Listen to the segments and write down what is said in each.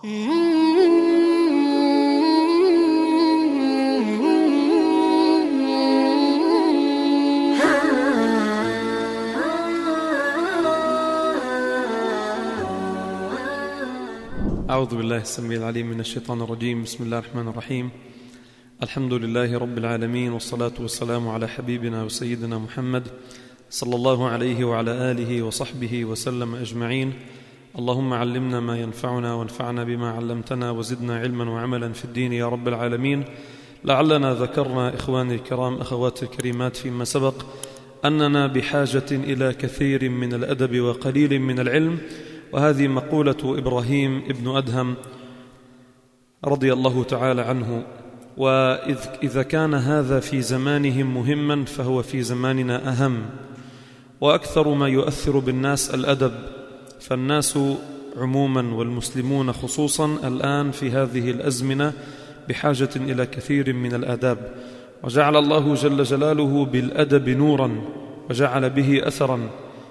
أعوذ بالله السميع العليم من الشيطان الرجيم. بسم الله الرحمن الرحيم. الحمد لله رب العالمين، والصلاة والسلام على حبيبنا وسيدنا محمد صلى الله عليه وعلى آله وصحبه وسلم أجمعين. اللهم علمنا ما ينفعنا وانفعنا بما علمتنا وزدنا علما وعملا في الدين يا رب العالمين. لعلنا ذكرنا إخواني الكرام أخواتي الكريمات فيما سبق أننا بحاجة إلى كثير من الأدب وقليل من العلم، وهذه مقولة إبراهيم ابن أدهم رضي الله تعالى عنه. وإذا كان هذا في زمانهم مهما فهو في زماننا أهم، وأكثر ما يؤثر بالناس الأدب، فالناس عموما والمسلمون خصوصا الآن في هذه الأزمنة بحاجة إلى كثير من الآداب. وجعل الله جل جلاله بالأدب نورا وجعل به أثرا،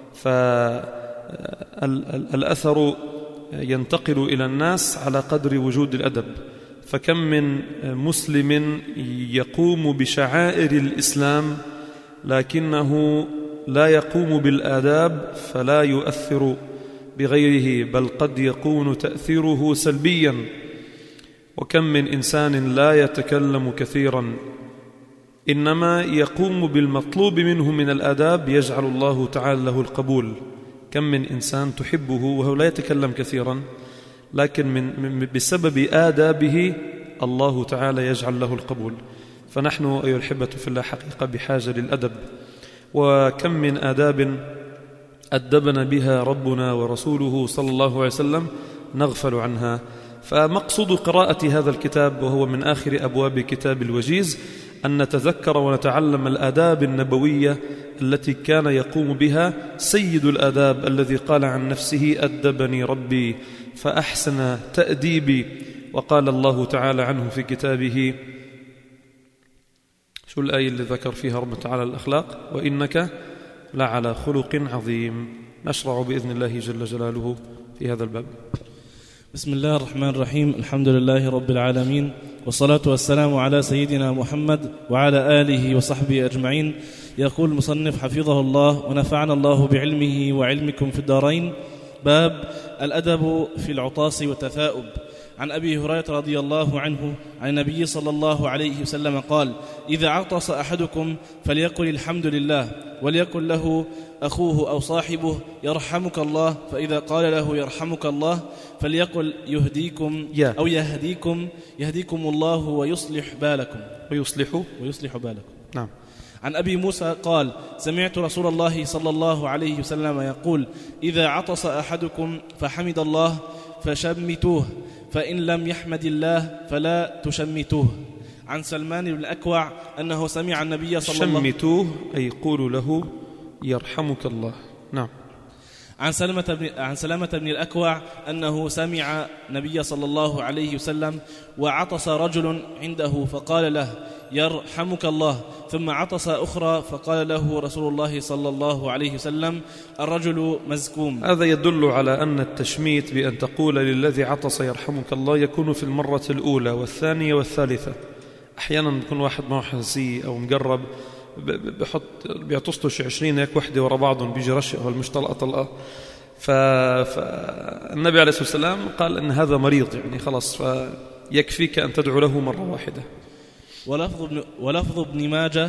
فالأثر ينتقل إلى الناس على قدر وجود الأدب. فكم من مسلم يقوم بشعائر الإسلام لكنه لا يقوم بالآداب فلا يؤثر بغيره، بل قد يكون تأثيره سلبيا. وكم من إنسان لا يتكلم كثيرا إنما يقوم بالمطلوب منه من الآداب يجعل الله تعالى له القبول. كم من إنسان تحبه وهو لا يتكلم كثيرا، لكن بسبب آدابه الله تعالى يجعل له القبول. فنحن أيها الأحبة في الله حقيقة بحاجة للأدب، وكم من آداب أدبنا بها ربنا ورسوله صلى الله عليه وسلم نغفل عنها. فمقصود قراءة هذا الكتاب، وهو من آخر أبواب كتاب الوجيز، أن نتذكر ونتعلم الآداب النبوية التي كان يقوم بها سيد الآداب الذي قال عن نفسه أدبني ربي فأحسن تأديبي. وقال الله تعالى عنه في كتابه، شو الآية اللي ذكر فيها رب تعالى الأخلاق؟ وإنك لعلى خلق عظيم. نشرع بإذن الله جل جلاله في هذا الباب. بسم الله الرحمن الرحيم. الحمد لله رب العالمين، والصلاة والسلام على سيدنا محمد وعلى آله وصحبه أجمعين. يقول المصنف حفظه الله ونفعنا الله بعلمه وعلمكم في الدارين: باب الأدب في العطاس والتثاؤب. عن أبي هريرة رضي الله عنه عن النبي صلى الله عليه وسلم قال: إذا عطس أحدكم فليقل الحمد لله، وليقل له أخوه أو صاحبه يرحمك الله، فإذا قال له يرحمك الله فليقل يهديكم أو يهديكم الله ويصلح بالكم. ويصلح بالكم. نعم. عن أبي موسى قال: سمعت رسول الله صلى الله عليه وسلم يقول: إذا عطس أحدكم فحمد الله فشمتوه، فإن لم يحمد الله فلا تشمتوه. عن سلمان بن الأكوع أنه سمع النبي صلى الله عليه وسلم شمتوه أي قولوا له يرحمك الله. نعم. عن سلامة بن الأكوع أنه سمع النبي صلى الله عليه وسلم وعطس رجل عنده فقال له يرحمك الله، ثم عطس أخرى فقال له رسول الله صلى الله عليه وسلم: الرجل مزكوم. هذا يدل على أن التشميت بأن تقول للذي عطس يرحمك الله يكون في المرة الأولى والثانية والثالثة. أحيانا يكون واحد معه حساسية أو مقرب بيعطسته 20 هيك وحدة ورا بعضهم، بيجي رشق والمش طلقة. فالنبي عليه الصلاة والسلام قال أن هذا مريض، يعني خلاص فيكفيك أن تدعو له مرة واحدة. ولفظ ابن ماجه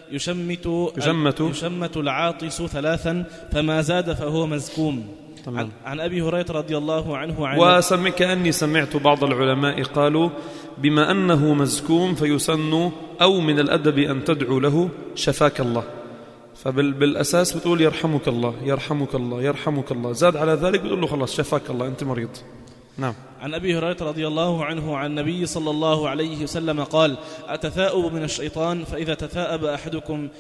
يشمت العاطس 3 فما زاد فهو مزكوم. عن أبي هريرة رضي الله عنه كأني سمعت بعض العلماء قالوا بما أنه مزكوم فيسن أو من الأدب أن تدعو له شفاك الله، فبالأساس بتقول يرحمك الله يرحمك الله يرحمك الله، زاد على ذلك بتقول له خلاص شفاك الله أنت مريض. نعم. عن أبي هريرة رضي الله عنه عن النبي صلى الله عليه وسلم قال: التثاؤب من الشيطان، فإذا تثاءب أحدكم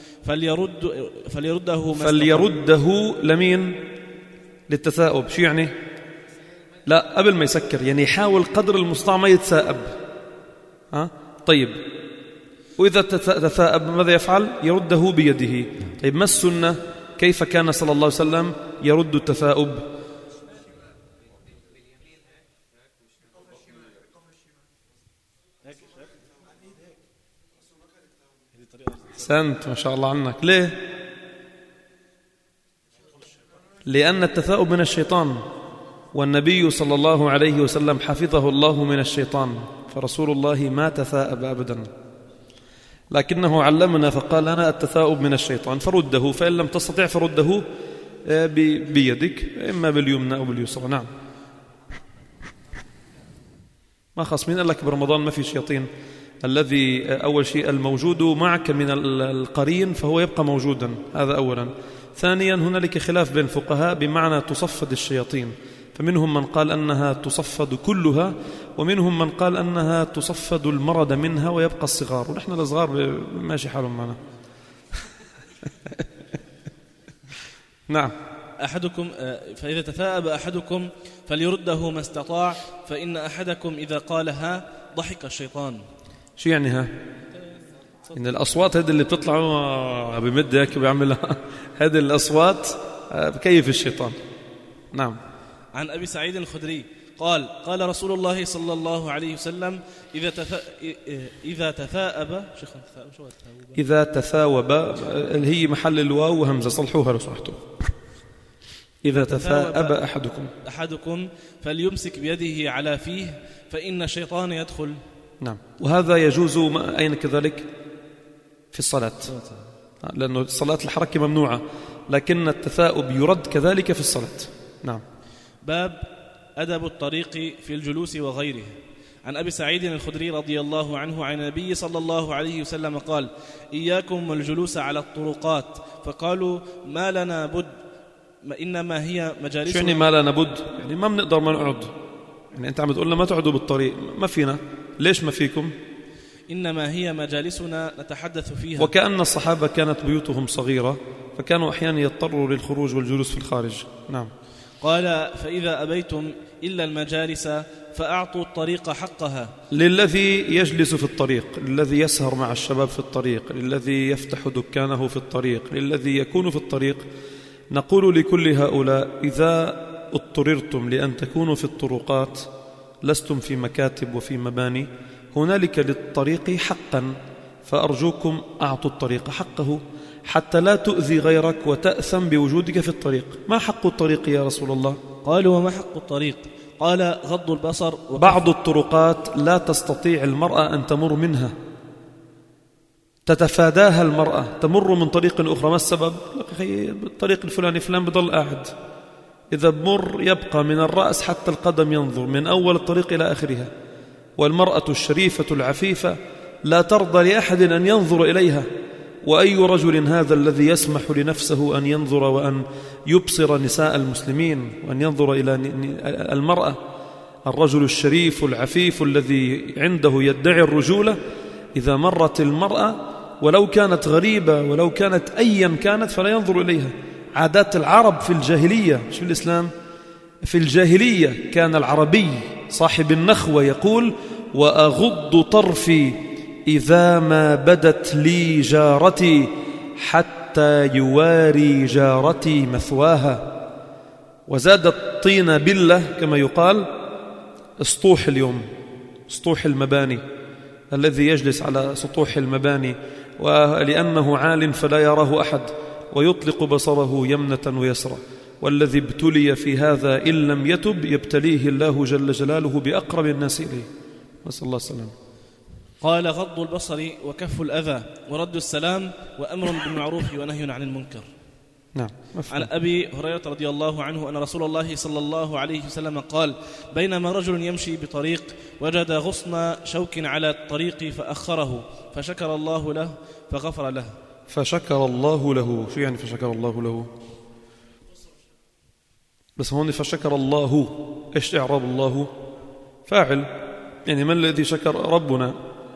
فليرده لمين؟ للتثاؤب. شو يعني؟ لا، قبل ما يسكر، يعني يحاول قدر المستطاع ما يتثاءب. طيب، وإذا تثاءب ماذا يفعل؟ يرده بيده. طيب، ما السنة؟ كيف كان صلى الله عليه وسلم يرد التثاؤب؟ سنت ما شاء الله عنك. ليه؟ لأن التثاؤب من الشيطان، والنبي صلى الله عليه وسلم حفظه الله من الشيطان، فرسول الله ما تثاءب أبدا، لكنه علمنا فقال لنا التثاؤب من الشيطان فرده، فإن لم تستطع فرده بيدك، إما باليمنى أو باليسرى. نعم. ما خاص. مين قال لك برمضان ما في شياطين؟ الذي أول شيء الموجود معك من القرين فهو يبقى موجودا، هذا أولا. ثانيا هنالك خلاف بين الفقهاء بمعنى تصفد الشياطين، فمنهم من قال أنها تصفد كلها، ومنهم من قال أنها تصفد المرض منها ويبقى الصغار، ونحن الأصغار ماشي حالهم معنا. نعم. أحدكم فإذا تثاءب أحدكم فليرده ما استطاع، فإن أحدكم إذا قالها ضحك الشيطان. شو يعني ها؟ إن الأصوات هذه اللي بتطلع بمد هيك بيعملها، هذه الأصوات بكيف الشيطان. نعم. عن أبي سعيد الخدري قال قال رسول الله صلى الله عليه وسلم إذا تثاوب اللي هي محل الواو وهمزة، صلحوها لو صحتوا. إذا تثاءب أحدكم فليمسك بيده على فيه فإن الشيطان يدخل. نعم. وهذا يجوز أين كذلك؟ في الصلاة، لأنه الصلاة الحركة ممنوعة، لكن التثاؤب يرد كذلك في الصلاة. نعم. باب أدب الطريق في الجلوس وغيره. عن أبي سعيد الخدري رضي الله عنه عن النبي صلى الله عليه وسلم قال إياكم والجلوس على الطرقات، فقالوا ما لنا بد إنما هي مجالسنا. شو يعني ما لنا بد؟ يعني ما بنقدر ما نقعد، يعني أنت عم تقول لنا ما تقعدوا بالطريق، ما فينا. ليش ما فيكم؟ إنما هي مجالسنا نتحدث فيها. وكأن الصحابة كانت بيوتهم صغيرة، فكانوا أحيانا يضطروا للخروج والجلوس في الخارج. نعم. قال فإذا أبيتم إلا المجالس فأعطوا الطريق حقها. للذي يجلس في الطريق، للذي يسهر مع الشباب في الطريق، للذي يفتح دكانه في الطريق، للذي يكون في الطريق، نقول لكل هؤلاء إذا اضطررتم لأن تكونوا في الطرقات، لستم في مكاتب وفي مباني، هنالك للطريق حقا، فأرجوكم أعطوا الطريق حقه حتى لا تؤذي غيرك وتأثم بوجودك في الطريق. ما حق الطريق يا رسول الله؟ قالوا وما حق الطريق؟ قال غض البصر. بعض الطرقات لا تستطيع المرأة أن تمر منها، تتفاداها المرأة، تمر من طريق أخرى. ما السبب؟ الطريق الفلاني فلان بضل قاعد، إذا بمر يبقى من الرأس حتى القدم ينظر من أول الطريق إلى آخرها. والمرأة الشريفة العفيفة لا ترضى لأحد أن ينظر إليها. وأي رجل هذا الذي يسمح لنفسه أن ينظر وأن يبصر نساء المسلمين وأن ينظر إلى المرأة؟ الرجل الشريف العفيف الذي عنده يدعي الرجولة، إذا مرت المرأة ولو كانت غريبة ولو كانت أيا كانت فلا ينظر إليها. عادات العرب في الجاهلية، مش في الإسلام، في الجاهلية كان العربي صاحب النخوة يقول وأغض طرفي إذا ما بدت لي جارتي حتى يواري جارتي مثواها. وزاد الطين بالله كما يقال اسطوح اليوم، اسطوح المباني، الذي يجلس على سطوح المباني ولأنه عال فلا يراه أحد ويطلق بصره يمنة ويسرى. والذي ابتلي في هذا إن لم يتب يبتليه الله جل جلاله بأقرب الناس إليه، نسأل الله السلام. قال غض البصر وكف الأذى ورد السلام وأمر بالمعروف ونهي عن المنكر. نعم. عن أبي هريرة رضي الله عنه أن رسول الله صلى الله عليه وسلم قال بينما رجل يمشي بطريق وجد غصن شوك على الطريق فأخره فشكر الله له فغفر له. فشكر الله له، شو يعني فشكر الله له؟ بس هون فشكر الله، إيش إعراب الله؟ فاعل، يعني من الذي شكر؟ ربنا.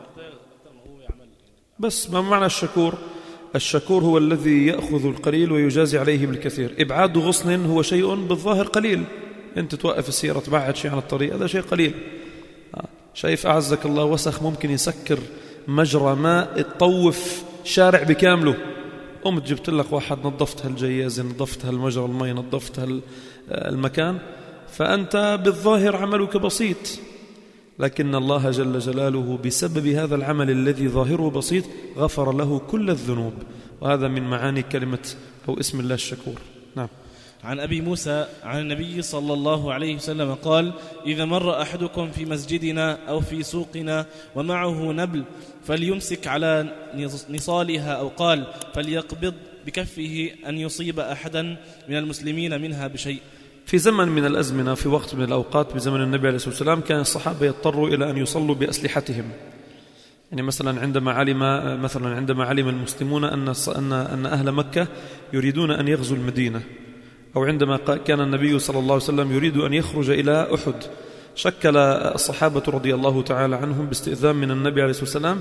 بس ما معنى الشكور؟ الشكور هو الذي يأخذ القليل ويجازي عليه بالكثير. إبعاد غصن هو شيء بالظاهر قليل، أنت توقف السيارة تبعد شيء عن الطريق، هذا شيء قليل. شايف أعزك الله وسخ ممكن يسكر مجرى ماء تطوف شارع بكامله، قمت جبت لك واحد نظفت هالجيازة، نظفت هالمجرى المي، نظفت المكان، فأنت بالظاهر عملك بسيط، لكن الله جل جلاله بسبب هذا العمل الذي ظاهره بسيط غفر له كل الذنوب، وهذا من معاني كلمة أو اسم الله الشكور. نعم. عن أبي موسى عن النبي صلى الله عليه وسلم قال: إذا مر أحدكم في مسجدنا أو في سوقنا ومعه نبل فليمسك على نصالها، أو قال فليقبض بكفه أن يصيب أحدا من المسلمين منها بشيء. في زمن من الأزمنة، في وقت من الأوقات بزمن النبي عليه الصلاة والسلام، كان الصحابة يضطروا إلى أن يصلوا بأسلحتهم. يعني مثلا عندما علم المسلمون أن أهل مكة يريدون أن يغزوا المدينة، أو عندما كان النبي صلى الله عليه وسلم يريد أن يخرج إلى أحد، شكل الصحابة رضي الله تعالى عنهم باستئذان من النبي عليه الصلاة والسلام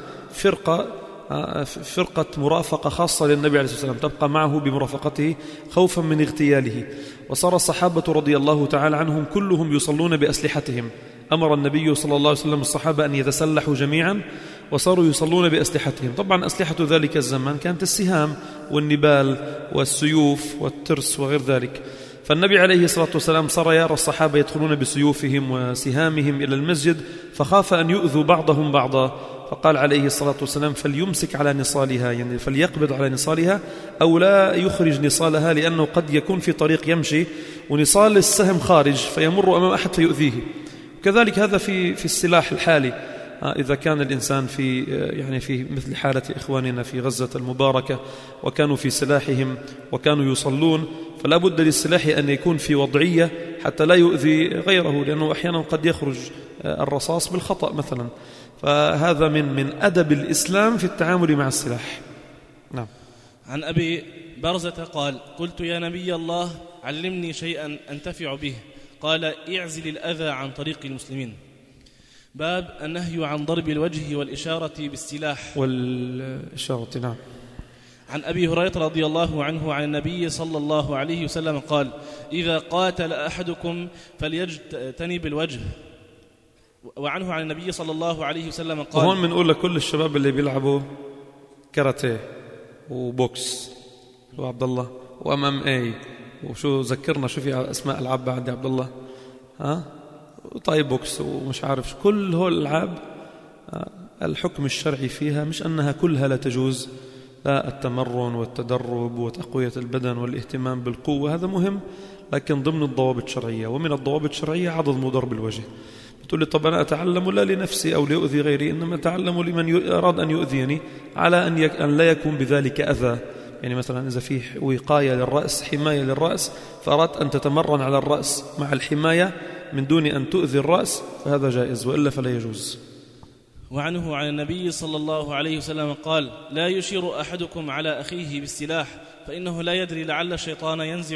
فرقة مرافقة خاصة للنبي عليه الصلاة والسلام تبقى معه بمرافقته خوفا من اغتياله. وصار الصحابة رضي الله تعالى عنهم كلهم يصلون بأسلحتهم. أمر النبي صلى الله عليه وسلم الصحابة أن يتسلحوا جميعا، وصاروا يصلون بأسلحتهم. طبعا أسلحة ذلك الزمان كانت السهام والنبال والسيوف والترس وغير ذلك. فالنبي عليه الصلاة والسلام صار يرى الصحابة يدخلون بسيوفهم وسهامهم إلى المسجد، فخاف أن يؤذوا بعضهم بعضا، فقال عليه الصلاة والسلام فليمسك على نصالها، يعني فليقبض على نصالها أو لا يخرج نصالها، لأنه قد يكون في طريق يمشي ونصال السهم خارج فيمر أمام أحد فيؤذيه. كذلك هذا في السلاح الحالي، إذا كان الإنسان في مثل حالة إخواننا في غزة المباركة وكانوا في سلاحهم وكانوا يصلون، فلا بد للسلاح أن يكون في وضعية حتى لا يؤذي غيره، لأنه أحيانا قد يخرج الرصاص بالخطأ مثلا. فهذا من أدب الإسلام في التعامل مع السلاح. نعم. عن أبي برزة قال: قلت يا نبي الله علمني شيئا أنتفع به، قال: اعزل الأذى عن طريق المسلمين. باب النهي عن ضرب الوجه والإشارة بالسلاح. والإشارة. نعم. عن أبي هريرة رضي الله عنه عن النبي صلى الله عليه وسلم قال: إذا قاتل أحدكم فليجتنب الوجه. وعنه عن النبي صلى الله عليه وسلم قال. وهون بنقول لكل الشباب اللي بيلعبوا كاراتيه وبوكس وعبد الله وأمام اي وشو ذكرنا شو في أسماء ألعاب بعد عبد الله، طيب بوكس ومش عارف كل هول الألعاب، الحكم الشرعي فيها مش أنها كلها لا تجوز، لا، التمرن والتدرب وتقوية البدن والاهتمام بالقوة هذا مهم، لكن ضمن الضوابط الشرعية. ومن الضوابط الشرعية عدم ضرب الوجه. بتقول لي طب أنا أتعلم لا لنفسي أو ليؤذي غيري، إنما أتعلم لمن أراد أن يؤذيني على أن لا يكون بذلك أذى. يعني مثلا إذا في وقاية للرأس، حماية للرأس، فأردت أن تتمرن على الرأس مع الحماية من دون أن تؤذي الرأس، فهذا جائز، وإلا فلا يجوز. وعنه عن النبي صلى الله عليه وسلم قال: لا يشير أحدكم على أخيه بالسلاح، فإنه لا يدري لعل الشيطان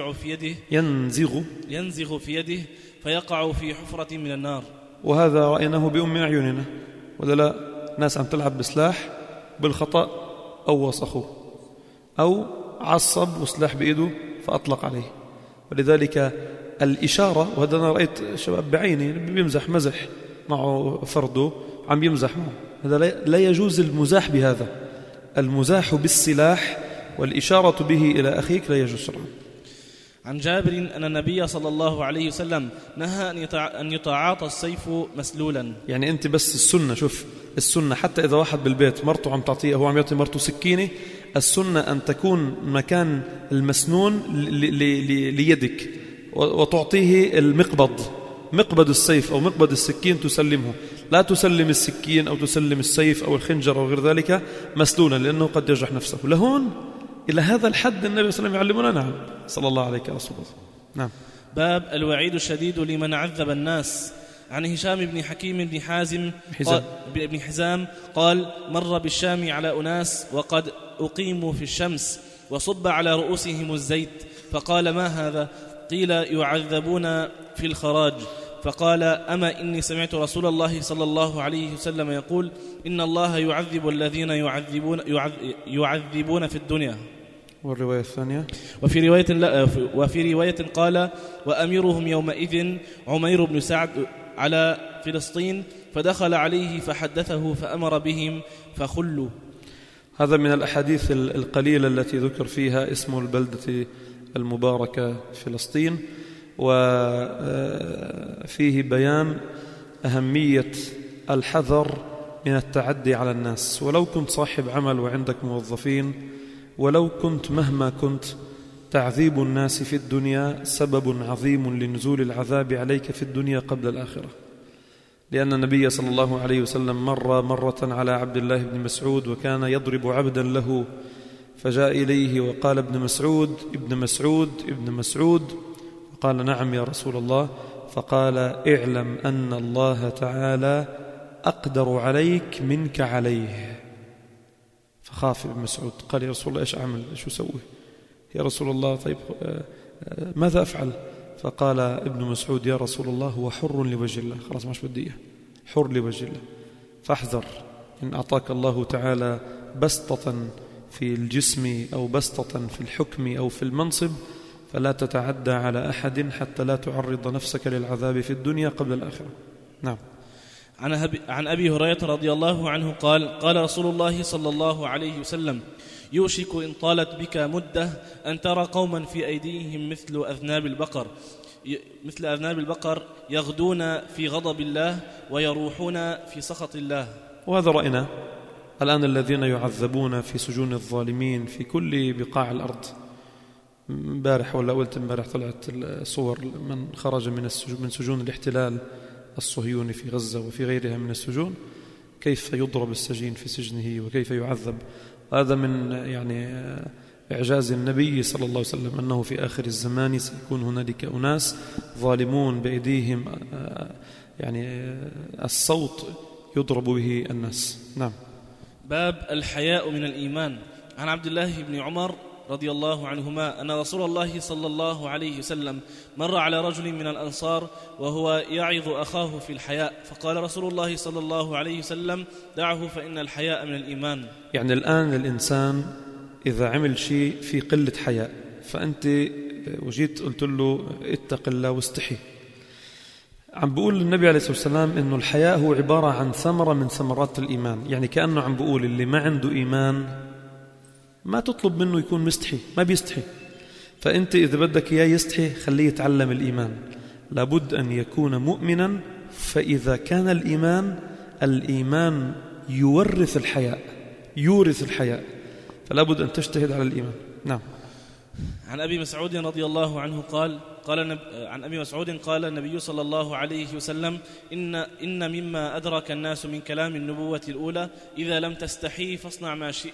ينزغ في يده فيقع في حفرة من النار. وهذا رأيناه بأم أعيننا، ولا لا، ناس عم تلعب بسلاح بالخطأ أو وسخه أو عصب وسلاح بإيده فأطلق عليه. ولذلك الإشارة، وهذا أنا رأيت شباب بعيني بيمزح مزح معه فرده عم يمزح معه، هذا لا يجوز المزاح بهذا. المزاح بالسلاح والإشارة به إلى أخيك لا يجوز شرعا. عن جابر أن النبي صلى الله عليه وسلم نهى أن يتعاطى السيف مسلولا. يعني أنت بس السنة، شوف السنة، حتى إذا واحد بالبيت مرته عم تعطيه، هو عم يعطي مرته سكينة، السنة أن تكون مكان المسنون ليدك وتعطيه مقبض السيف أو مقبض السكين تسلمه، لا تسلم السكين أو تسلم السيف أو الخنجر أو غير ذلك مسلولا، لأنه قد يجرح نفسه. لهون إلى هذا الحد النبي صلى الله عليه وسلم يعلمنا. نعم، صلى الله عليه وسلم. نعم. باب الوعيد الشديد لمن عذب الناس. عن هشام بن حكيم بن حزام قال: مر بالشام على أناس وقد أقيموا في الشمس وصب على رؤوسهم الزيت، فقال: ما هذا؟ قيل: يعذبون في الخراج. فقال: أما إني سمعت رسول الله صلى الله عليه وسلم يقول: إن الله يعذب الذين يعذبون في الدنيا. والرواية الثانية وفي رواية قال: وأميرهم يومئذ عمير بن سعد على فلسطين، فدخل عليه فحدثه فأمر بهم فخلوا. هذا من الأحاديث القليلة التي ذكر فيها اسم البلدة المباركة فلسطين، وفيه بيان أهمية الحذر من التعدي على الناس، ولو كنت صاحب عمل وعندك موظفين، ولو كنت مهما كنت، تعذيب الناس في الدنيا سبب عظيم لنزول العذاب عليك في الدنيا قبل الآخرة. لأن النبي صلى الله عليه وسلم مر مرة على عبد الله بن مسعود وكان يضرب عبدا له، فجاء إليه وقال: ابن مسعود ابن مسعود ابن مسعود. قال: نعم يا رسول الله. فقال: اعلم أن الله تعالى أقدر عليك منك عليه. فخاف ابن مسعود، قال: يا رسول الله إيش أعمل، إيش أسوي يا رسول الله؟ طيب ماذا أفعل؟ فقال ابن مسعود: يا رسول الله هو حر لوجه الله، خلاص مش بدي، حر لوجه الله، فاحذر إن أعطاك الله تعالى بسطة في الجسم أو بسطة في الحكم أو في المنصب، فلا تتعدى على أحد حتى لا تعرض نفسك للعذاب في الدنيا قبل الآخرة. نعم. عن أبي هريرة رضي الله عنه قال: قال رسول الله صلى الله عليه وسلم: يوشك إن طالت بك مدة أن ترى قوما في أيديهم مثل أذناب البقر يغدون في غضب الله ويروحون في سخط الله. وهذا رأينا الآن الذين يعذبون في سجون الظالمين في كل بقاع الأرض. امبارح ولا قلت امبارح طلعت صور من خرج من سجون الاحتلال الصهيوني في غزة وفي غيرها من السجون، كيف يضرب السجين في سجنه وكيف يعذب. هذا من إعجاز النبي صلى الله عليه وسلم أنه في آخر الزمان سيكون هنالك أناس ظالمون بأيديهم الصوت يضرب به الناس. نعم. باب الحياء من الإيمان. عن عبد الله بن عمر رضي الله عنهما أن رسول الله صلى الله عليه وسلم مر على رجل من الأنصار وهو يعظ أخاه في الحياء، فقال رسول الله صلى الله عليه وسلم: دعه فإن الحياء من الإيمان. يعني الآن الإنسان إذا عمل شيء في قلة حياء، فأنت وجيت قلت له اتق الله واستحي، عم بقول النبي عليه الصلاة والسلام إنه الحياء هو عبارة عن ثمرة من ثمرات الإيمان. يعني كأنه عم بقول اللي ما عنده إيمان ما تطلب منه يكون مستحي، ما بيستحي. فأنت إذا بدك إياه يستحي خليه يتعلم الإيمان. لابد أن يكون مؤمنا، فإذا كان الإيمان يورث الحياء، فلابد أن تجتهد على الإيمان. نعم. عن أبي مسعود رضي الله عنه عن أبي مسعود قال النبي صلى الله عليه وسلم: إن مما أدرك الناس من كلام النبوة الأولى إذا لم تستحي فاصنع ما شئت.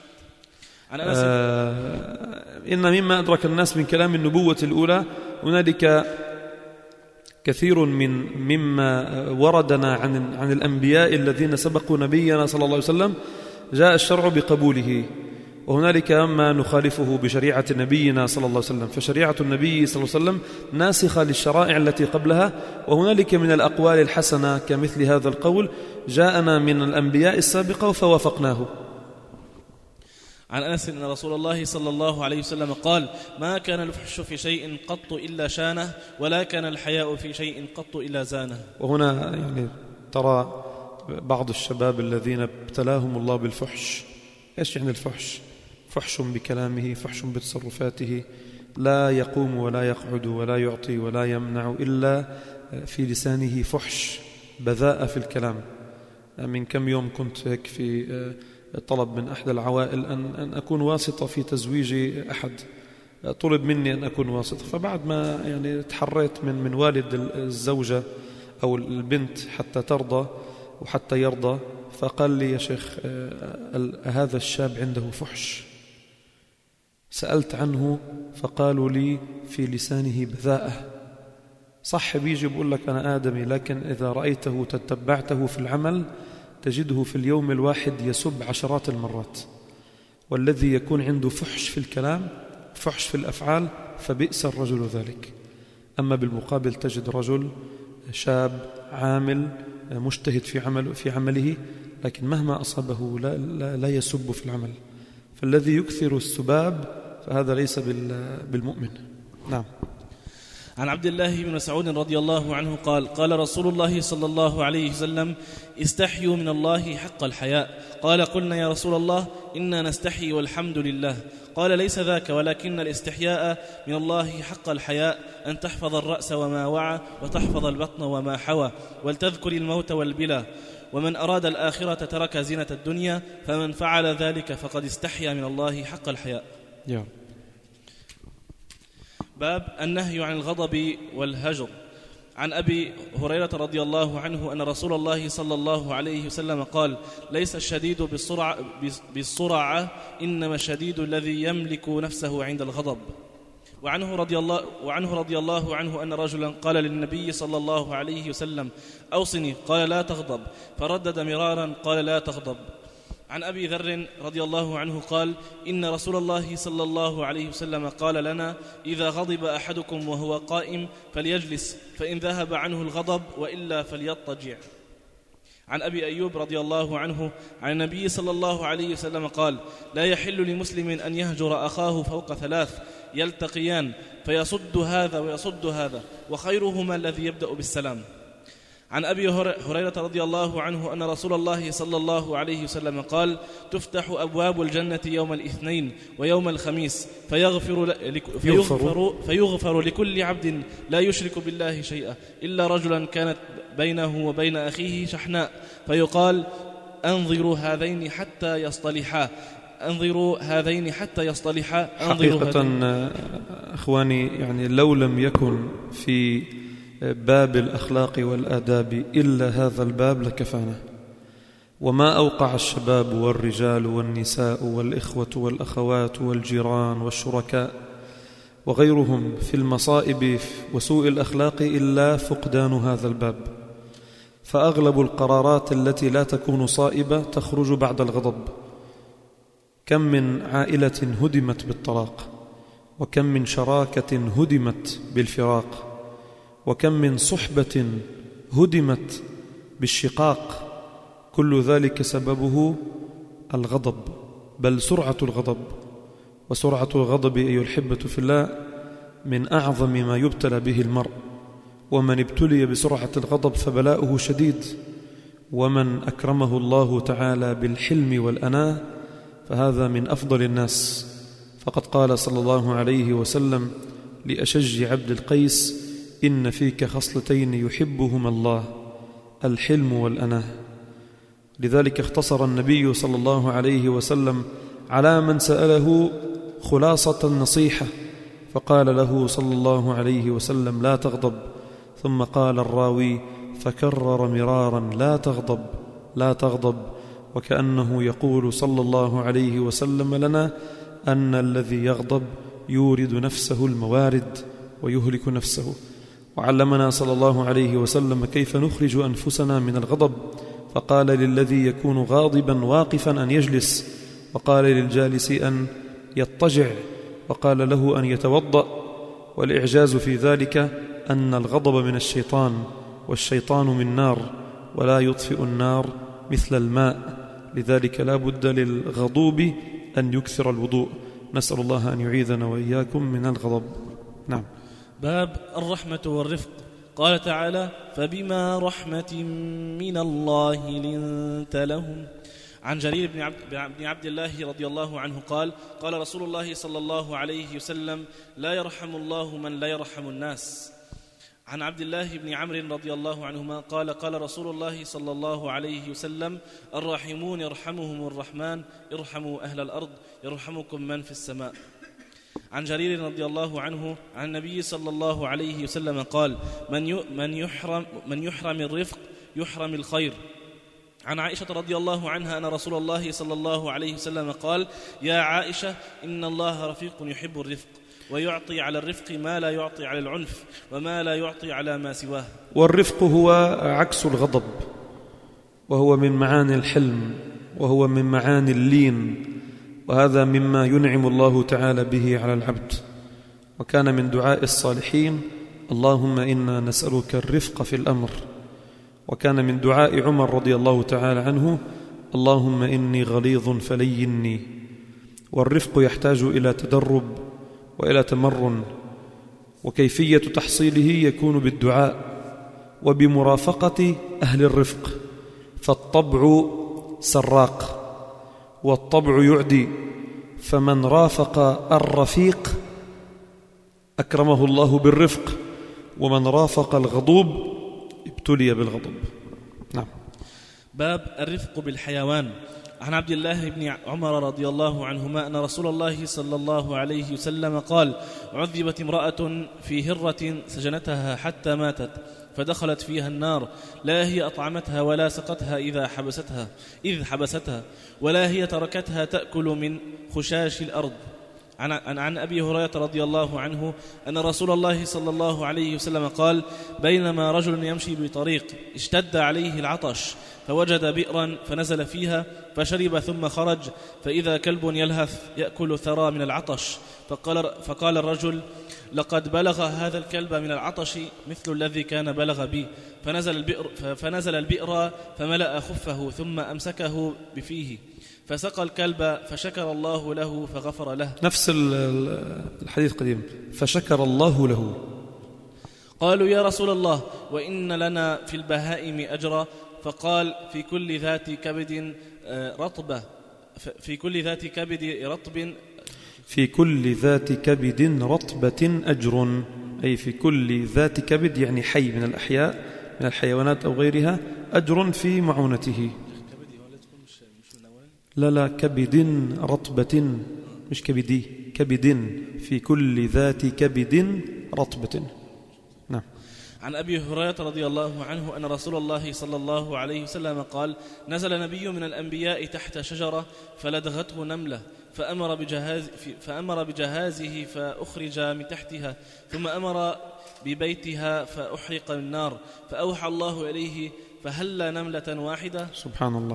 إن مما أدرك الناس من كلام النبوة الأولى، هنالك كثير مما وردنا عن الأنبياء الذين سبقوا نبينا صلى الله عليه وسلم جاء الشرع بقبوله، وهنالك ما نخالفه بشريعة نبينا صلى الله عليه وسلم، فشريعة النبي صلى الله عليه وسلم ناسخة للشرائع التي قبلها. وهنالك من الأقوال الحسنة كمثل هذا القول جاءنا من الأنبياء السابقة فوافقناه. عن أنس أن رسول الله صلى الله عليه وسلم قال: ما كان الفحش في شيء قط إلا شانه، ولا كان الحياء في شيء قط إلا زانه. وهنا ترى بعض الشباب الذين ابتلاهم الله بالفحش. إيش يعني الفحش؟ فحش بكلامه، فحش بتصرفاته، لا يقوم ولا يقعد ولا يعطي ولا يمنع إلا في لسانه فحش، بذاءة في الكلام. من كم يوم كنت هيك في طلب من أحد العوائل أن أكون واسطة في تزويج أحد، طلب مني أن أكون واسطة. فبعد ما تحريت من والد الزوجة أو البنت حتى ترضى وحتى يرضى، فقال لي: يا شيخ هذا الشاب عنده فحش. سألت عنه فقالوا لي: في لسانه بذاءة. صح بيجي بقول لك أنا آدمي، لكن إذا رأيته تتبعته في العمل تجده في اليوم الواحد يسب عشرات المرات. والذي يكون عنده فحش في الكلام، فحش في الأفعال، فبئس الرجل ذلك. أما بالمقابل تجد رجل شاب عامل مجتهد في عمله، لكن مهما أصابه لا يسب في العمل. فالذي يكثر السباب فهذا ليس بالمؤمن. نعم. عن عبد الله بن مسعود رضي الله عنه قال قال رسول الله صلى الله عليه وسلم استحيوا من الله حق الحياء. قال قلنا يا رسول الله إنا نستحي والحمد لله. قال ليس ذاك ولكن الاستحياء من الله حق الحياء أن تحفظ الرأس وما وعى وتحفظ البطن وما حوى ولتذكر الموت والبلى ومن أراد الآخرة ترك زينة الدنيا فمن فعل ذلك فقد استحيا من الله حق الحياء. باب النهي عن الغضب والهجر. عن أبي هريرة رضي الله عنه أن رسول الله صلى الله عليه وسلم قال ليس الشديد بالسرعة إنما الشديد الذي يملك نفسه عند الغضب. وعنه رضي الله عنه أن رجلا قال للنبي صلى الله عليه وسلم أوصني قال لا تغضب فردد مرارا قال لا تغضب. عن أبي ذر رضي الله عنه قال إن رسول الله صلى الله عليه وسلم قال لنا إذا غضب أحدكم وهو قائم فليجلس فإن ذهب عنه الغضب وإلا فليضطجع. عن أبي أيوب رضي الله عنه عن النبي صلى الله عليه وسلم قال لا يحل لمسلم أن يهجر أخاه فوق 3 يلتقيان فيصد هذا ويصد هذا وخيرهما الذي يبدأ بالسلام. عن أبي هريرة رضي الله عنه أن رسول الله صلى الله عليه وسلم قال تفتح أبواب الجنة يوم الاثنين ويوم الخميس فيغفر لكل عبد لا يشرك بالله شيئا إلا رجلا كانت بينه وبين أخيه شحناء فيقال انظروا هذين حتى يصطلحا حقيقة أخواني يعني لو لم يكن في باب الأخلاق والآداب إلا هذا الباب لكفانا. وما أوقع الشباب والرجال والنساء والإخوة والأخوات والجيران والشركاء وغيرهم في المصائب وسوء الأخلاق إلا فقدان هذا الباب. فأغلب القرارات التي لا تكون صائبة تخرج بعد الغضب. كم من عائلة هدمت بالطلاق، وكم من شراكة هدمت بالفراق، وكم من صحبة هدمت بالشقاق، كل ذلك سببه الغضب، بل سرعة الغضب. وسرعة الغضب أيها الأحبة في الله من أعظم ما يبتلى به المرء، ومن ابتلي بسرعة الغضب فبلاؤه شديد. ومن أكرمه الله تعالى بالحلم والأناة فهذا من أفضل الناس. فقد قال صلى الله عليه وسلم لأشج عبد القيس إن فيك خصلتين يحبهما الله الحلم والأناة. لذلك اختصر النبي صلى الله عليه وسلم على من سأله خلاصة النصيحة فقال له صلى الله عليه وسلم لا تغضب، ثم قال الراوي فكرر مرارا لا تغضب، وكأنه يقول صلى الله عليه وسلم لنا أن الذي يغضب يورد نفسه الموارد ويهلك نفسه. وعلمنا صلى الله عليه وسلم كيف نخرج أنفسنا من الغضب، فقال للذي يكون غاضبا واقفا أن يجلس، وقال للجالس أن يضطجع، وقال له أن يتوضأ. والإعجاز في ذلك أن الغضب من الشيطان، والشيطان من نار، ولا يطفئ النار مثل الماء. لذلك لا بد للغضوب أن يكثر الوضوء. نسأل الله أن يعيذنا وإياكم من الغضب. نعم. باب الرحمة والرفق. قال تعالى فبما رحمة من الله لنت لهم. عن جرير بن عبد الله رضي الله عنه قال قال رسول الله صلى الله عليه وسلم لا يرحم الله من لا يرحم الناس. عن عبد الله بن عمرو رضي الله عنهما قال قال رسول الله صلى الله عليه وسلم الراحمون يرحمهم الرحمن ارحموا أهل الأرض يرحمكم من في السماء. عن جرير رضي الله عنه عن النبي صلى الله عليه وسلم قال من يحرم الرفق يحرم الخير. عن عائشة رضي الله عنها أن رسول الله صلى الله عليه وسلم قال يا عائشة إن الله رفيق يحب الرفق ويعطي على الرفق ما لا يعطي على العنف وما لا يعطي على ما سواه. والرفق هو عكس الغضب، وهو من معاني الحلم، وهو من معاني اللين، وهذا مما ينعم الله تعالى به على العبد. وكان من دعاء الصالحين اللهم إنا نسألك الرفق في الأمر. وكان من دعاء عمر رضي الله تعالى عنه اللهم إني غليظ فليني. والرفق يحتاج إلى تدرب وإلى تمرن، وكيفية تحصيله يكون بالدعاء وبمرافقة أهل الرفق، فالطبع سراق والطبع يعدي، فمن رافق الرفيق أكرمه الله بالرفق، ومن رافق الغضوب ابتلي بالغضب. نعم. باب الرفق بالحيوان. عن عبد الله بن عمر رضي الله عنهما أن رسول الله صلى الله عليه وسلم قال: عذبت امرأة في هرة سجنتها حتى ماتت، فدخلت فيها النار، لا هي أطعمتها ولا سقتها إذ حبستها، ولا هي تركتها تأكل من خشاش الأرض. عن أبي هريرة رضي الله عنه أن رسول الله صلى الله عليه وسلم قال: بينما رجل يمشي بطريق اشتد عليه العطش، فوجد بئرا فنزل فيها فشرب ثم خرج، فإذا كلب يلهث يأكل ثرى من العطش، فقال الرجل: لقد بلغ هذا الكلب من العطش مثل الذي كان بلغ بي، فنزل البئر فملأ خفه ثم أمسكه بفيه، فسقى الكلب فشكر الله له فغفر له. نفس الحديث قديم، فشكر الله له. قالوا: يا رسول الله، وإن لنا في البهائم أجرا؟ فقال: في كل ذات كبد رطب في كل ذات كبد رطبة أجر، أي في كل ذات كبد يعني حي من الأحياء من الحيوانات أو غيرها أجر في معونته. لا كبد رطبة مش كبدي، كبد، في كل ذات كبد رطبة. نعم. عن أبي هريرة رضي الله عنه أن رسول الله صلى الله عليه وسلم قال: نزل نبي من الأنبياء تحت شجرة فلدغته نملة، فأمر بجهازه فأخرج من تحتها، ثم أمر ببيتها فأحرق النار، فأوحى الله إليه: فهل نملة واحدة؟ سبحان الله.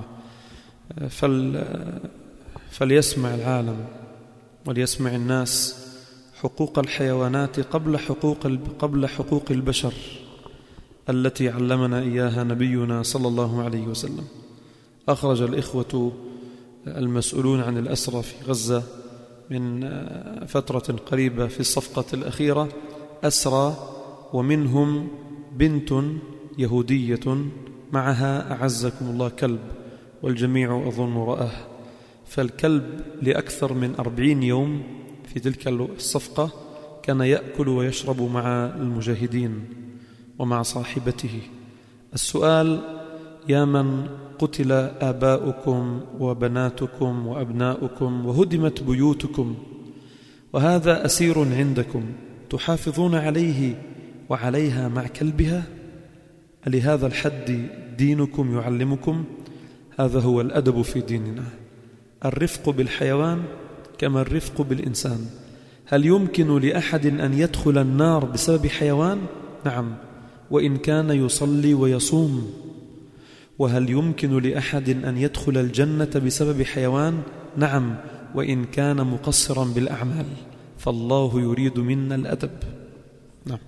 فليسمع العالم وليسمع الناس حقوق الحيوانات قبل حقوق البشر التي علمنا إياها نبينا صلى الله عليه وسلم. أخرج الإخوة المسؤولون عن الأسرى في غزة من فترة قريبة في الصفقة الأخيرة أسرى، ومنهم بنت يهودية معها أعزكم الله كلب، والجميع أظن رآه. فالكلب لأكثر من 40 يوم في تلك الصفقة كان يأكل ويشرب مع المجاهدين ومع صاحبته. السؤال: يا من قتل آباؤكم وبناتكم وأبناؤكم وهدمت بيوتكم، وهذا أسير عندكم، تحافظون عليه وعليها مع كلبها؟ لهذا الحد دينكم يعلمكم؟ هذا هو الأدب في ديننا، الرفق بالحيوان كما الرفق بالإنسان. هل يمكن لأحد أن يدخل النار بسبب حيوان؟ نعم، وإن كان يصلي ويصوم. وهل يمكن لأحد أن يدخل الجنة بسبب حيوان؟ نعم، وإن كان مقصرا بالأعمال. فالله يريد منا الأدب. نعم.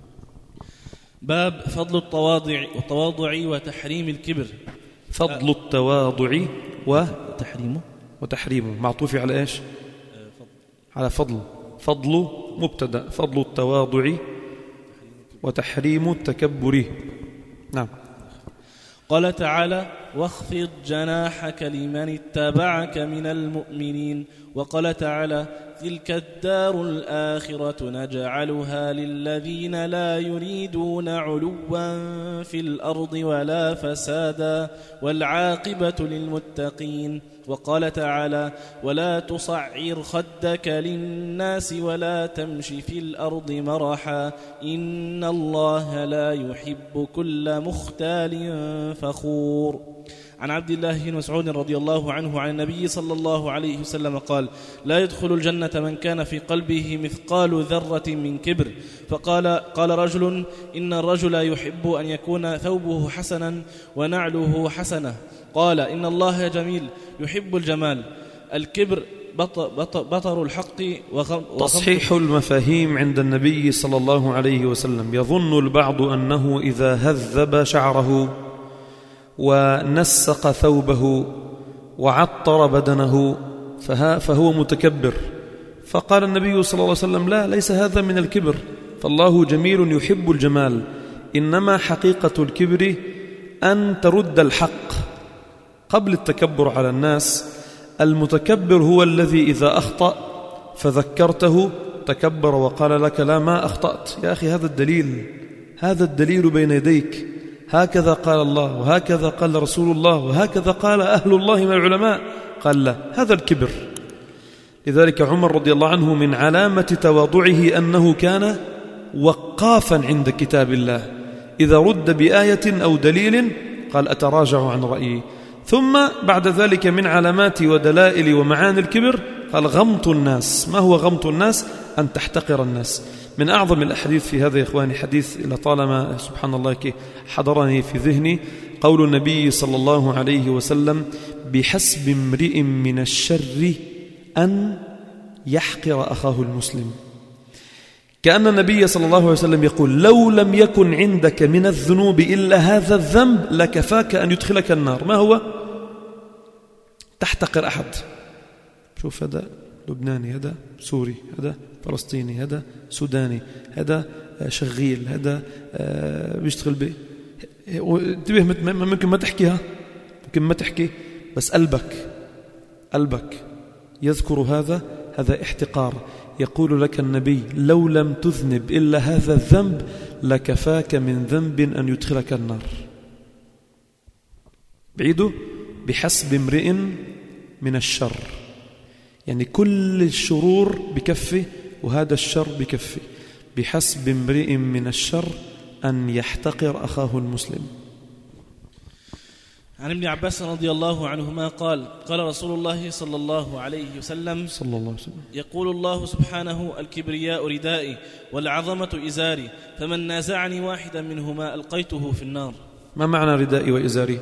باب فضل التواضع وتحريم الكبر. فضل التواضع وتحريمه معطوف على إيش؟ على فضل مبتدأ، فضل التواضع وتحريم التكبر. نعم. قال تعالى: واخفض جناحك لمن اتبعك من المؤمنين. وقال تعالى: تلك الدار الآخرة نجعلها للذين لا يريدون علوا في الأرض ولا فسادا والعاقبة للمتقين. وقال تعالى: ولا تصعر خدك للناس ولا تمش في الأرض مرحا إن الله لا يحب كل مختال فخور. عن عبد الله بن مسعود رضي الله عنه عن النبي صلى الله عليه وسلم قال: لا يدخل الجنة من كان في قلبه مثقال ذرة من كبر. قال رجل: إن الرجل يحب أن يكون ثوبه حسنا ونعله حسنة. قال: إن الله جميل يحب الجمال. الكبر بطر الحق تصحيح المفاهيم عند النبي صلى الله عليه وسلم. يظن البعض أنه إذا هذب شعره ونسق ثوبه وعطر بدنه فهو متكبر. فقال النبي صلى الله عليه وسلم: لا، ليس هذا من الكبر، فالله جميل يحب الجمال، إنما حقيقة الكبر أن ترد الحق قبل التكبر على الناس. المتكبر هو الذي إذا أخطأ فذكرته تكبر وقال لك لا ما أخطأت. يا أخي هذا الدليل بين يديك، هكذا قال الله وهكذا قال رسول الله وهكذا قال أهل الله من العلماء. قال لا، هذا الكبر. لذلك عمر رضي الله عنه من علامة تواضعه أنه كان وقافا عند كتاب الله، إذا رد بآية أو دليل قال أتراجع عن رأيي. ثم بعد ذلك من علامات ودلائل ومعاني الكبر قال غمط الناس. ما هو غمط الناس؟ أن تحتقر الناس. من أعظم الأحاديث في هذا يا إخواني حديث لطالما سبحان الله حضرني في ذهني قول النبي صلى الله عليه وسلم بحسب امرئ من الشر أن يحقر أخاه المسلم. كأن النبي صلى الله عليه وسلم يقول لو لم يكن عندك من الذنوب إلا هذا الذنب لكفاك أن يدخلك النار. ما هو؟ تحتقر أحد. شوف هذا لبناني، هذا سوري، هذا فلسطيني، هذا سوداني، هذا شغيل، هذا بيشتغل به. انتبه ممكن ما تحكيها، ممكن ما تحكي، بس قلبك يذكر هذا احتقار. يقول لك النبي لو لم تذنب إلا هذا الذنب لكفاك من ذنب أن يدخلك النار. بعيده بحسب امرئ من الشر، يعني كل الشرور بكفي وهذا الشر بكفي. بحسب امرئ من الشر أن يحتقر أخاه المسلم. عن ابن عباس رضي الله عنهما قال قال رسول الله صلى الله عليه وسلم يقول الله سبحانه الكبرياء ردائي والعظمة إزاري فمن نازعني واحدا منهما ألقيته في النار. ما معنى ردائي وإزاري؟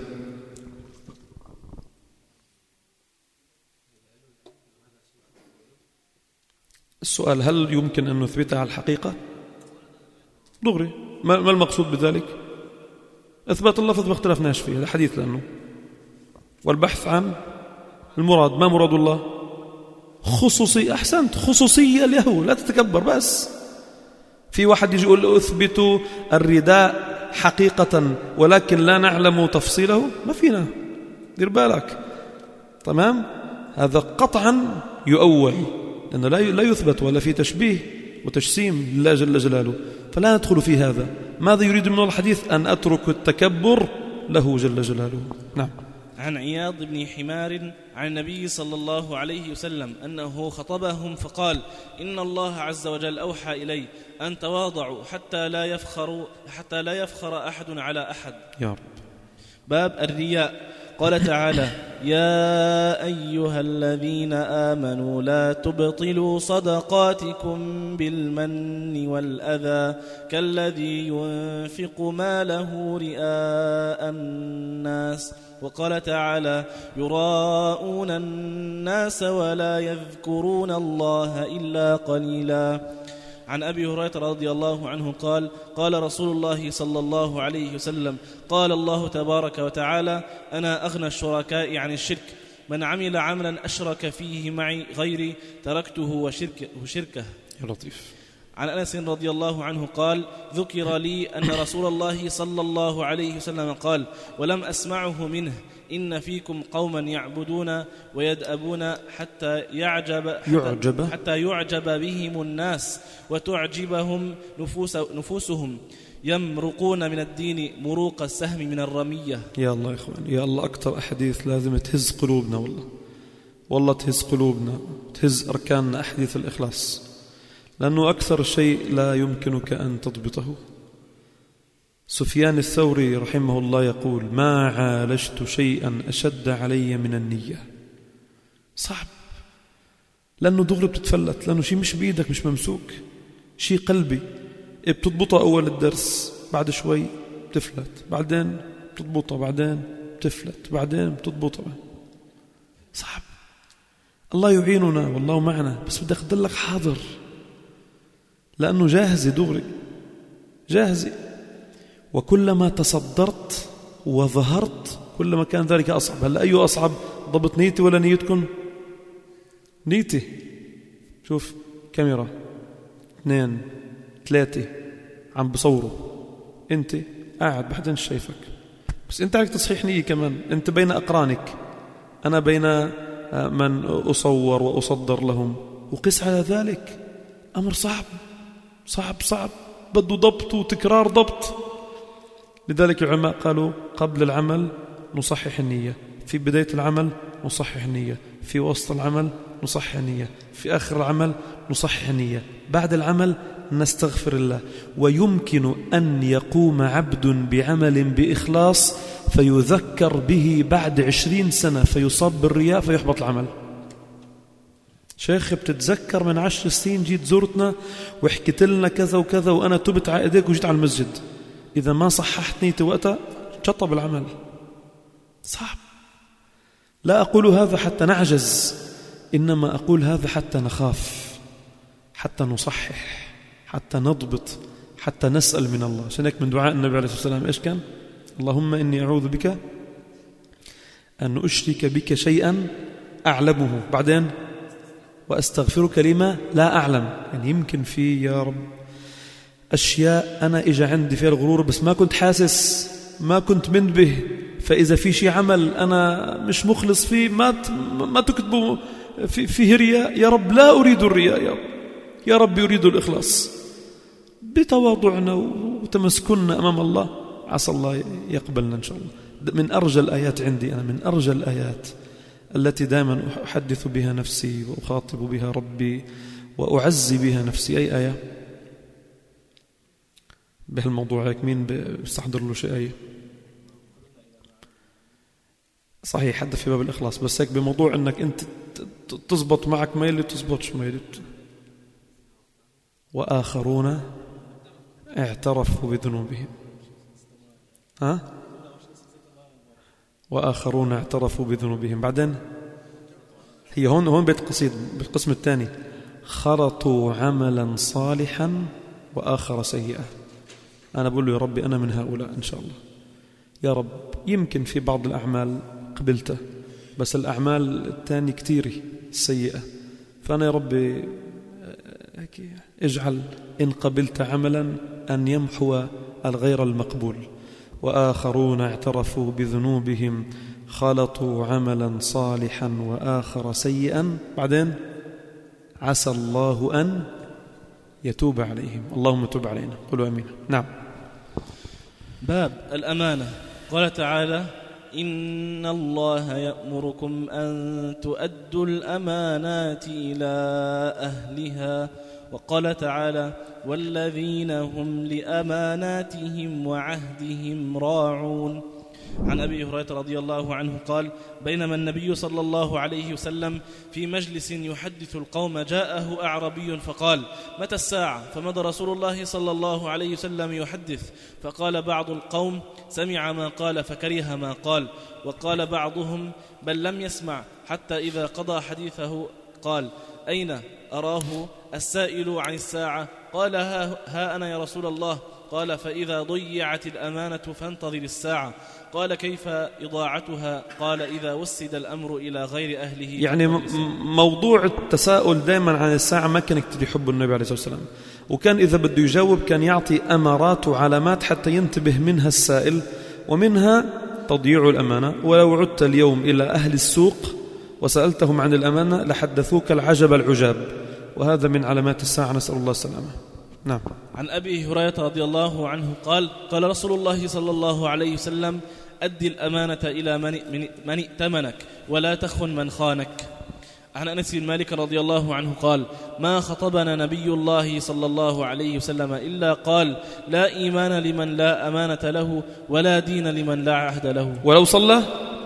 السؤال هل يمكن أن نثبتها على الحقيقة؟ دغري ما المقصود بذلك؟ إثبات اللفظ ما اختلفناش فيه، هذا حديث لأنه، والبحث عن المراد. ما مراد الله؟ خصوصي. أحسنت، خصوصية له، لا تتكبر. بس في واحد يجي يقول أثبت الرداء حقيقة ولكن لا نعلم تفصيله، ما فينا، دير بالك. تمام؟ هذا قطعا يؤول، لأنه لا يثبت ولا في تشبيه وتجسيم لله جل جلاله، فلا ندخل في هذا. ماذا يريد من الحديث؟ أن أترك التكبر له جل جلاله. نعم. عن عياض بن حمار عن النبي صلى الله عليه وسلم أنه خطبهم فقال إن الله عز وجل أوحى إلي أن تواضعوا حتى لا يفخر أحد على أحد. يا رب. باب الرياء. قال تعالى يا أيها الذين آمنوا لا تبطلوا صدقاتكم بالمن والأذى كالذي ينفق ماله رئاء الناس. وقال تعالى يراءون الناس ولا يذكرون الله إلا قليلا. عن أبي هريرة رضي الله عنه قال قال رسول الله صلى الله عليه وسلم قال الله تبارك وتعالى أنا أغنى الشركاء عن الشرك من عمل عملا أشرك فيه معي غيري تركته وشركه. يا لطيف. عن أنس رضي الله عنه قال ذكر لي أن رسول الله صلى الله عليه وسلم قال ولم أسمعه منه إن فيكم قوما يعبدون ويدأبون حتى يعجب بهم الناس وتعجبهم نفوسهم يمرقون من الدين مروق السهم من الرمية. يا الله يا إخوان، يا الله أكثر أحاديث لازم تهز قلوبنا، والله تهز قلوبنا، تهز أركاننا أحاديث الإخلاص، لأنه أكثر شيء لا يمكنك أن تضبطه. سفيان الثوري رحمه الله يقول ما عالجت شيئا أشد علي من النية. صعب، لأنه دغري بتتفلت، لأنه شيء مش بإيدك، مش ممسوك، شيء قلبي بتضبطها أول الدرس، بعد شوي بتفلت، بعدين بتضبطها، بعدين بتفلت، بعدين بتضبطها. صعب. الله يعيننا والله معنا، بس بدك تضلك حاضر، لأنه جاهزة دغري جاهزة. وكلما تصدرت وظهرت كلما كان ذلك أصعب. هلا أيه أصعب، ضبط نيتي ولا نيتكم؟ نيتي. شوف كاميرا 2 3 عم بصوروا، أنت قاعد بعدين شايفك، بس أنت عليك تصحيح نية كمان. أنت بين أقرانك، أنا بين من أصور وأصدر لهم، وقس على ذلك أمر صعب صعب صعب، بده ضبط وتكرار ضبط. لذلك العلماء قالوا قبل العمل نصحح النية، في بداية العمل نصحح النية، في وسط العمل نصحح النية، في آخر العمل نصحح النية، بعد العمل نستغفر الله. ويمكن أن يقوم عبد بعمل بإخلاص فيذكر به بعد 20 سنة فيصاب بالرياء فيحبط العمل. شيخ بتتذكر من 10 سنين جيت زرتنا وحكيت لنا كذا وكذا وأنا تبت على إيديك وجيت على المسجد، إذا ما صححت نيتي وقتها شطب العمل. صعب. لا أقول هذا حتى نعجز، إنما أقول هذا حتى نخاف، حتى نصحح، حتى نضبط، حتى نسأل من الله. عشان هيك من دعاء النبي عليه الصلاة والسلام إيش كان؟ اللهم إني أعوذ بك أن أشرك بك شيئا أعلمه، بعدين وأستغفرك لما لا أعلم. يعني يمكن في يا رب أشياء أنا إجا عندي فيها الغرور بس ما كنت حاسس، ما كنت منبه، فإذا في شيء عمل أنا مش مخلص فيه ما تكتبوا فيه رياء، يا رب لا أريد الرياء، يا رب يريد الإخلاص. بتواضعنا وتمسكننا أمام الله عسى الله يقبلنا إن شاء الله. من أرجى الآيات عندي أنا، من أرجى الآيات التي دائما أحدث بها نفسي وأخاطب بها ربي وأعزي بها نفسي. أي آية بهالموضوع هيك مين بيستحضر له شيء؟ آية صحيح حتى في باب الإخلاص، بس هيك بموضوع أنك أنت تزبط معك ما يلي تزبطش ما يلي. وآخرون اعترفوا بذنوبهم، وآخرون اعترفوا بذنوبهم. بعدين هي هون بيت قصيد بالقسم الثاني، خلطوا عملا صالحا وآخر سيئا. أنا بقول له يا ربي أنا من هؤلاء إن شاء الله. يا رب يمكن في بعض الأعمال قبلته بس الأعمال الثانية كتير سيئة، فأنا يا ربي اجعل إن قبلت عملا أن يمحو الغير المقبول. وآخرون اعترفوا بذنوبهم خلطوا عملا صالحا وآخر سيئا، بعدين عسى الله أن يتوب عليهم. اللهم تب علينا، قولوا أمين. نعم. باب الأمانة. قال تعالى إن الله يأمركم أن تؤدوا الأمانات إلى أهلها. وقال تعالى والذين هم لأماناتهم وعهدهم راعون. عن أبي هريرة رضي الله عنه قال بينما النبي صلى الله عليه وسلم في مجلس يحدث القوم جاءه أعربي فقال متى الساعة؟ فمضى رسول الله صلى الله عليه وسلم يحدث، فقال بعض القوم سمع ما قال فكره ما قال، وقال بعضهم بل لم يسمع، حتى إذا قضى حديثه قال أين أراه السائل عن الساعة؟ قال ها أنا يا رسول الله. قال فإذا ضيعت الأمانة فانتظر الساعة. قال كيف إضاعتها؟ قال إذا وسد الأمر إلى غير أهله. يعني موضوع التساؤل دائما عن الساعة ما كان كتير يحب النبي عليه الصلاة والسلام، وكان إذا بده يجاوب كان يعطي أمارات وعلامات حتى ينتبه منها السائل، ومنها تضييع الأمانة. ولو عدت اليوم إلى أهل السوق وسألتهم عن الأمانة لحدثوك العجب العجاب، وهذا من علامات الساعة، نسأل الله السلامة. نعم. عن أبي هريرة رضي الله عنه قال قال رسول الله صلى الله عليه وسلم أدي الأمانة إلى من ائتمنك ولا تخن من خانك. عن أنس بن مالك رضي الله عنه قال ما خطبنا نبي الله صلى الله عليه وسلم إلا قال لا إيمان لمن لا أمانة له ولا دين لمن لا عهد له. ولو صلى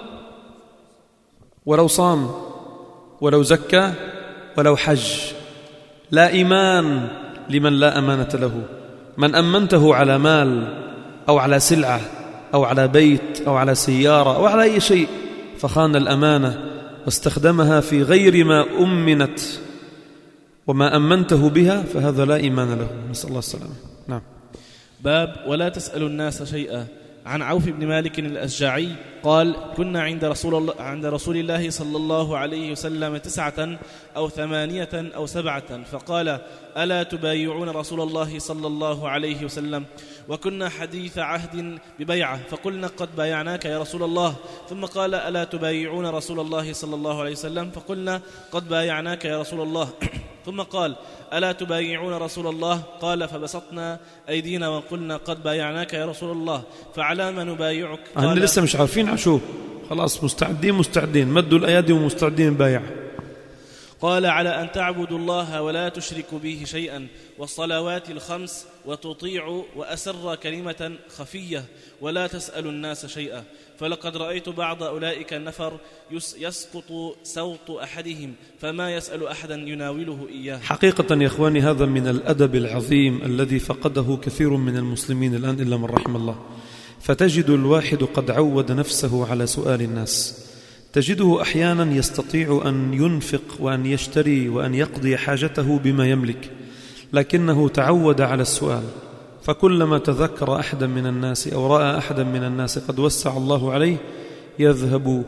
ولو صام ولو زكى ولو حج، لا إيمان لمن لا أمانة له. من أمنته على مال أو على سلعة أو على بيت أو على سيارة أو على أي شيء فخان الأمانة واستخدمها في غير ما أمنت وما أمنته بها فهذا لا إيمان له، نسأل الله السلامة. نعم. باب ولا تسألوا الناس شيئا. عن عوف بن مالك الأشجعي قال: كنا عند رسول الله صلى الله عليه وسلم 9 أو 8 أو 7، فقال: ألا تبايعون رسول الله صلى الله عليه وسلم؟ وكنا حديث عهد ببيعة، فقلنا: قد بايعناك يا رسول الله. ثم قال: ألا تبايعون رسول الله صلى الله عليه وسلم؟ فقلنا: قد بايعناك يا رسول الله. ثم قال: ألا تبايعون رسول الله؟ قال: فبسطنا أيدينا وقلنا: قد بايعناك يا رسول الله، فعلى ما نبايعك؟ قال: لسه مش عارفين عشو، خلاص مستعدين مدوا الأيادي ومستعدين بايع. قال: على أن تعبدوا الله ولا تشركوا به شيئا، والصلوات الخمس، وتطيعوا، وأسر كلمة خفية، ولا تسألوا الناس شيئا. فلقد رأيت بعض أولئك النفر يسقط صوت أحدهم، فما يسأل أحدا يناوله إياه. حقيقة يا إخواني، هذا من الأدب العظيم الذي فقده كثير من المسلمين الآن إلا من رحم الله. فتجد الواحد قد عود نفسه على سؤال الناس، تجده أحيانا يستطيع أن ينفق وأن يشتري وأن يقضي حاجته بما يملك، لكنه تعود على السؤال. فكلما تذكر أحدا من الناس أو رأى أحدا من الناس قد وسع الله عليه، يذهب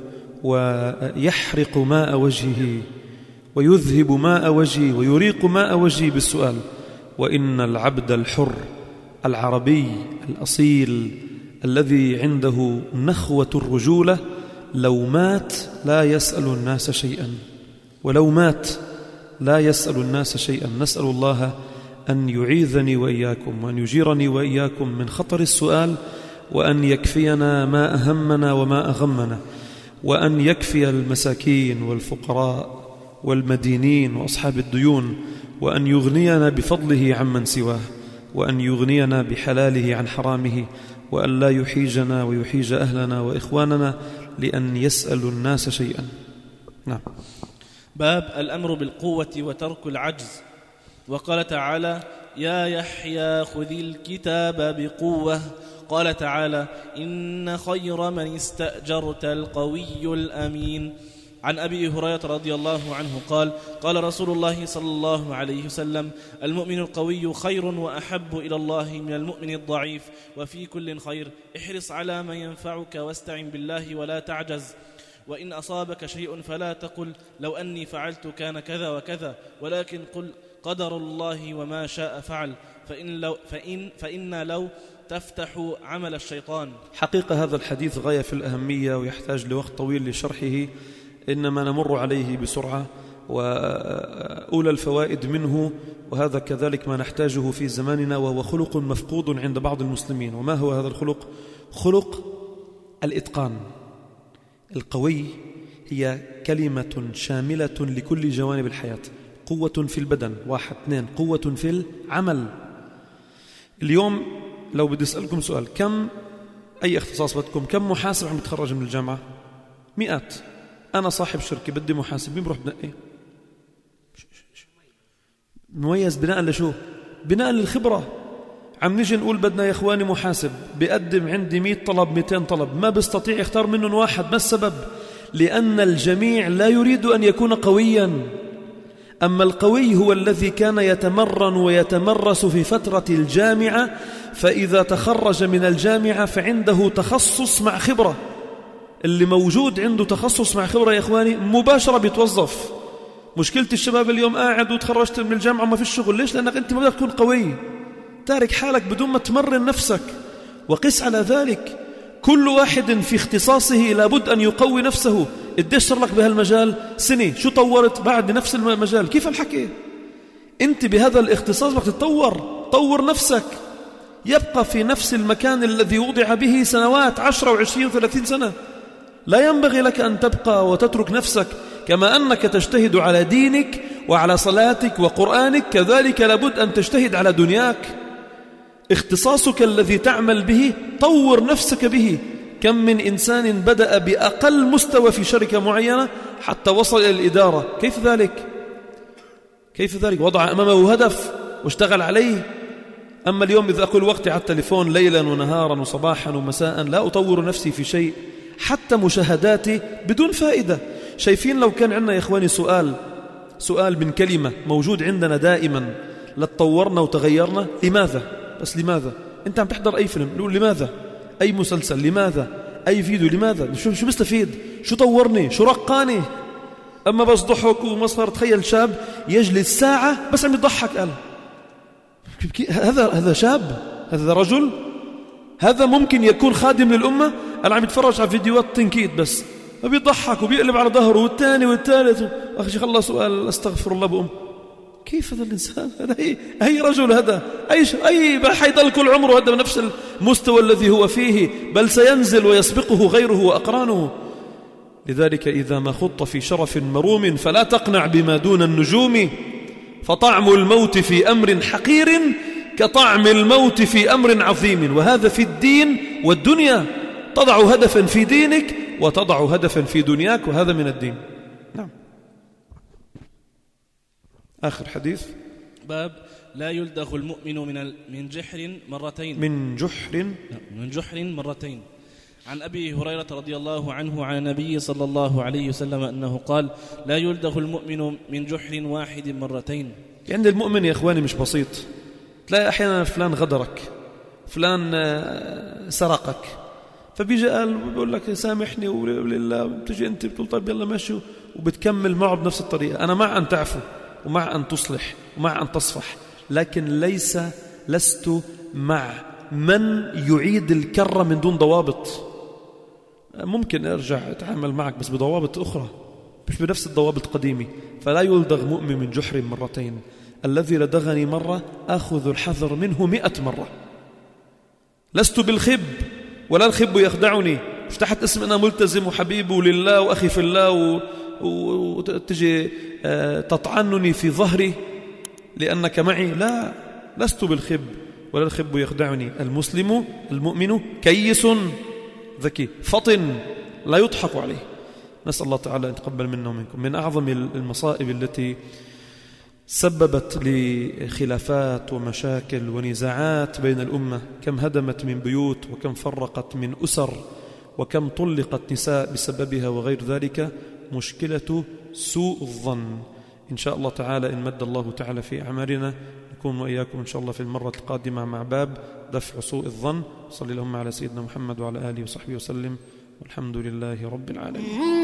ويحرق ماء وجهه ويذهب ماء وجهه ويريق ماء وجهه بالسؤال. وإن العبد الحر العربي الأصيل الذي عنده نخوة الرجولة لو مات لا يسأل الناس شيئا، ولو مات لا يسأل الناس شيئا. نسأل الله أن يعيذني وإياكم وأن يجيرني وإياكم من خطر السؤال، وأن يكفينا ما أهمنا وما أغمنا، وأن يكفي المساكين والفقراء والمدينين وأصحاب الديون، وأن يغنينا بفضله عمن سواه، وأن يغنينا بحلاله عن حرامه، وأن لا يحيجنا ويحيج أهلنا وإخواننا لأن يسأل الناس شيئا. نعم. باب الأمر بالقوة وترك العجز. وقال تعالى: يا يحيى خذ الكتاب بقوة. قال تعالى: إن خير من استأجرت القوي الأمين. عن أبي هريرة رضي الله عنه قال: قال رسول الله صلى الله عليه وسلم: المؤمن القوي خير وأحب إلى الله من المؤمن الضعيف، وفي كل خير. احرص على ما ينفعك واستعن بالله ولا تعجز. وإن أصابك شيء فلا تقل لو أني فعلت كان كذا وكذا، ولكن قل قدر الله وما شاء فعل، فإن لو تفتح عمل الشيطان. حقيقة هذا الحديث غاية في الأهمية ويحتاج لوقت طويل لشرحه، إنما نمر عليه بسرعة، وأولى الفوائد منه وهذا كذلك ما نحتاجه في زماننا، وهو خلق مفقود عند بعض المسلمين. وما هو هذا الخلق؟ خلق الإتقان. القوي هي كلمة شاملة لكل جوانب الحياة. قوة في البدن 1، 2 قوة في العمل. اليوم لو بدي أسألكم سؤال، كم أي اختصاص بدكم، كم محاسب عم يتخرج من الجامعة؟ 100. أنا صاحب شركة بدي محاسب، مين بروح بنقي؟ مميز بناء لشو؟ بناء للخبرة. عم نيجي نقول بدنا يا إخواني محاسب، بيقدم عندي 100 طلب 200 طلب، ما بستطيع يختار منهم واحد. ما السبب؟ لأن الجميع لا يريد أن يكون قويا. أما القوي هو الذي كان يتمرن ويتمرس في فترة الجامعة، فإذا تخرج من الجامعة فعنده تخصص مع خبرة. اللي موجود عنده تخصص مع خبرة يا إخواني مباشرة بيتوظف. مشكلة الشباب اليوم قاعد وتخرجت من الجامعة وما في الشغل. ليش؟ لأنك أنت ما بدك تكون قوي، تارك حالك بدون ما تمرن نفسك. وقس على ذلك، كل واحد في اختصاصه لابد أن يقوي نفسه. قديش صار لك بهالمجال؟ سنة. شو طورت بعد بنفس المجال؟ كيف الحكي؟ أنت بهذا الاختصاص بدك تتطور، طور نفسك. يبقى في نفس المكان الذي وضع به سنوات 10 و20 و30 سنة. لا ينبغي لك أن تبقى وتترك نفسك. كما أنك تجتهد على دينك وعلى صلاتك وقرآنك، كذلك لابد أن تجتهد على دنياك. اختصاصك الذي تعمل به طور نفسك به. كم من إنسان بدأ بأقل مستوى في شركة معينة حتى وصل إلى الإدارة. كيف ذلك؟ كيف ذلك؟ وضع أمامه هدف واشتغل عليه. أما اليوم إذا أقول وقتي على التليفون ليلا ونهارا وصباحا ومساء، لا أطور نفسي في شيء، حتى مشاهداتي بدون فائدة. شايفين لو كان عندنا يا إخواني سؤال من كلمة موجود عندنا دائما لتطورنا وتغيرنا. لماذا؟ بس لماذا؟ أنت عم تحضر أي فيلم، نقول لماذا؟ أي مسلسل لماذا؟ أي فيديو لماذا؟ شو بستفيد؟ شو طورني؟ شو رقاني؟ أما بس ضحك ومسخر. تخيل شاب يجلس ساعة بس عم يضحك. قال هذا شاب؟ هذا رجل؟ هذا ممكن يكون خادم للأمة؟ أنا عم يتفرج على فيديوهات تنكيد بس، وبيضحك وبيقلب على ظهره والثاني والثالث. أخي خلص سؤال أستغفر الله بأم. كيف هذا الإنسان؟ هذا أي رجل هذا؟ أي حيضل كل عمره هذا بنفس المستوى الذي هو فيه، بل سينزل ويسبقه غيره وأقرانه. لذلك إذا ما خط في شرف مروم فلا تقنع بما دون النجوم، فطعم الموت في أمر حقير كطعم الموت في أمر عظيم. وهذا في الدين والدنيا، تضع هدفا في دينك وتضع هدفا في دنياك، وهذا من الدين. نعم. آخر حديث. باب لا يلدغ المؤمن من جحر مرتين. من جحر مرتين. عن أبي هريرة رضي الله عنه عن النبي صلى الله عليه وسلم أنه قال لا يلدغ المؤمن من جحر واحد مرتين. يعني المؤمن يا إخواني مش بسيط. تلاقي أحيانا فلان غدرك، فلان سرقك، فبيجي قال بيقول لك سامحني ولله، بتجي أنت بتقول طيب يلا ماشي، وبتكمل معه بنفس الطريقة. أنا مع أن تعفو ومع أن تصلح ومع أن تصفح، لكن لست مع من يعيد الكرة من دون ضوابط. ممكن أرجع أتعامل معك بس بضوابط أخرى، مش بنفس الضوابط القديمة. فلا يلدغ مؤمن من جحر مرتين. الذي لدغني مرة أخذ الحذر منه 100 مرة. لست بالخب ولا الخب يخدعني. مش تحت اسم أنا ملتزم وحبيب لله وأخي في الله وتجي تطعنني في ظهري لأنك معي. لا، لست بالخب ولا الخب يخدعني. المؤمن كيس ذكي فطن لا يضحك عليه. نسأل الله تعالى أن يتقبل منا ومنكم. من أعظم المصائب التي سببت لخلافات ومشاكل ونزاعات بين الأمة، كم هدمت من بيوت وكم فرقت من أسر وكم طلقت نساء بسببها وغير ذلك، مشكلة سوء الظن. إن شاء الله تعالى إن مد الله تعالى في أعمارنا نكون وإياكم إن شاء الله في المرة القادمة مع باب دفع سوء الظن. صلى اللهم على سيدنا محمد وعلى آله وصحبه وسلم، والحمد لله رب العالمين.